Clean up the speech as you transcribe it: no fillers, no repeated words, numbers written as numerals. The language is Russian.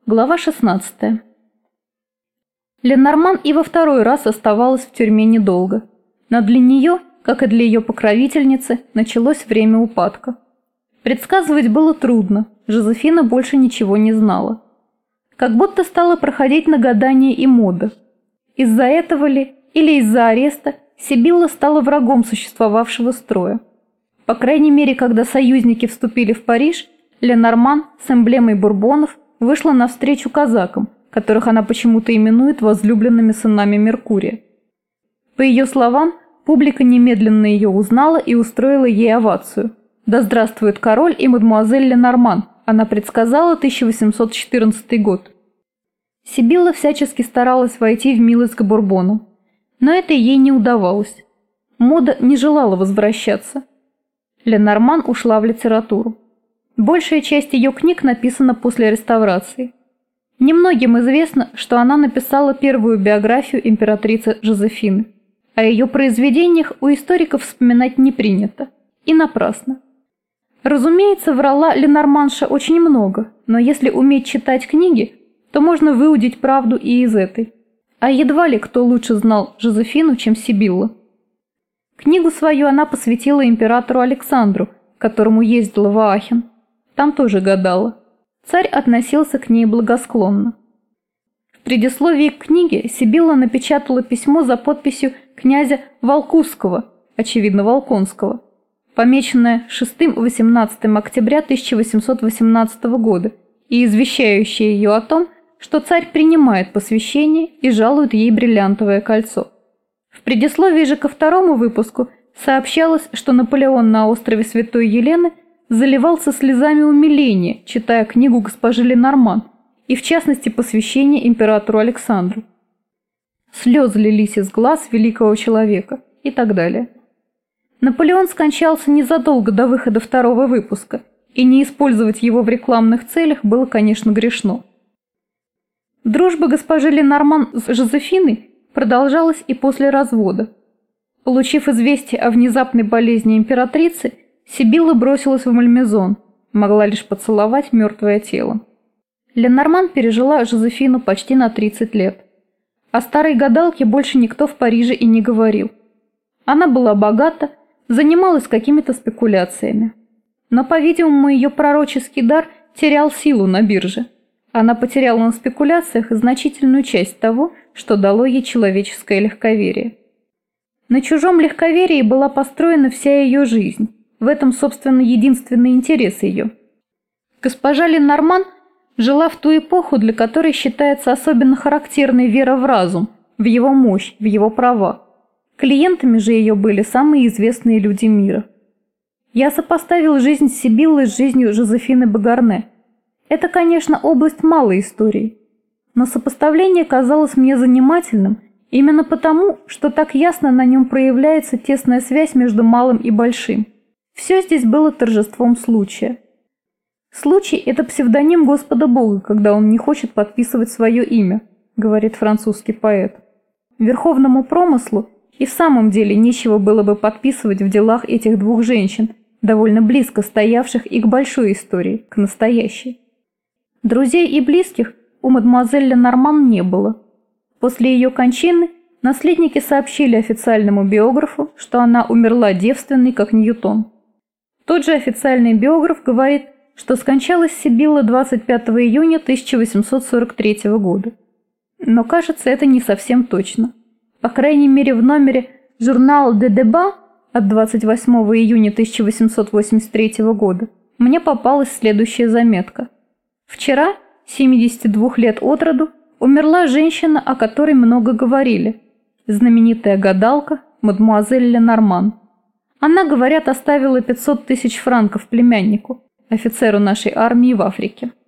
Глава 16. Ленорман и во второй раз оставалась в тюрьме недолго, но для нее, как и для ее покровительницы, началось время упадка. Предсказывать было трудно, Жозефина больше ничего не знала. Как будто стала проходить на гадание и мода. Из-за этого ли, или из-за ареста, Сибилла стала врагом существовавшего строя. По крайней мере, когда союзники вступили в Париж, Ленорман с эмблемой бурбонов вышла навстречу казакам, которых она почему-то именует возлюбленными сынами Меркурия. По ее словам, публика немедленно ее узнала и устроила ей овацию. «Да здравствует король и мадемуазель Ленорман», она предсказала 1814 год. Сибилла всячески старалась войти в милость к бурбонам, но это ей не удавалось. Мода не желала возвращаться. Ленорман ушла в литературу. Большая часть ее книг написана после реставрации. Немногим известно, что она написала первую биографию императрицы Жозефины. О ее произведениях у историков вспоминать не принято. И напрасно. Разумеется, врала Ленорманша очень много, но если уметь читать книги, то можно выудить правду и из этой. А едва ли кто лучше знал Жозефину, чем Сибилла. Книгу свою она посвятила императору Александру, к которому ездила в Аахен. Там тоже гадала. Царь относился к ней благосклонно. В предисловии к книге Сибилла напечатала письмо за подписью князя Волкузского, очевидно Волконского, помеченное 6-18 октября 1818 года и извещающее ее о том, что царь принимает посвящение и жалует ей бриллиантовое кольцо. В предисловии же ко второму выпуску сообщалось, что Наполеон на острове Святой Елены заливался слезами умиления, читая книгу госпожи Ленорман, и в частности посвящение императору Александру. Слезы лились из глаз великого человека и так далее. Наполеон скончался незадолго до выхода второго выпуска, и не использовать его в рекламных целях было, конечно, грешно. Дружба госпожи Ленорман с Жозефиной продолжалась и после развода. Получив известие о внезапной болезни императрицы, Сибилла бросилась в Мальмезон, могла лишь поцеловать мертвое тело. Ленорман пережила Жозефину почти на 30 лет. О старой гадалке больше никто в Париже и не говорил. Она была богата, занималась какими-то спекуляциями. Но, по-видимому, ее пророческий дар терял силу на бирже. Она потеряла на спекуляциях значительную часть того, что дало ей человеческое легковерие. На чужом легковерии была построена вся ее жизнь. В этом, собственно, единственный интерес ее. Госпожа Ленорман жила в ту эпоху, для которой считается особенно характерной вера в разум, в его мощь, в его права. Клиентами же ее были самые известные люди мира. Я сопоставил жизнь Сибиллы с жизнью Жозефины Багарне. Это, конечно, область малой истории, но сопоставление казалось мне занимательным именно потому, что так ясно на нем проявляется тесная связь между малым и большим. Все здесь было торжеством случая. Случай – это псевдоним Господа Бога, когда он не хочет подписывать свое имя, говорит французский поэт. Верховному промыслу и в самом деле нечего было бы подписывать в делах этих двух женщин, довольно близко стоявших и к большой истории, к настоящей. Друзей и близких у мадемуазель Ленорман не было. После ее кончины наследники сообщили официальному биографу, что она умерла девственной, как Ньютон. Тот же официальный биограф говорит, что скончалась Сибилла 25 июня 1843 года. Но кажется, это не совсем точно. По крайней мере, в номере «Журнал де Деба» от 28 июня 1883 года мне попалась следующая заметка. Вчера, 72 лет от роду, умерла женщина, о которой много говорили. Знаменитая гадалка мадемуазель Ленорман. Она, говорят, оставила 500 000 франков племяннику, офицеру нашей армии в Африке.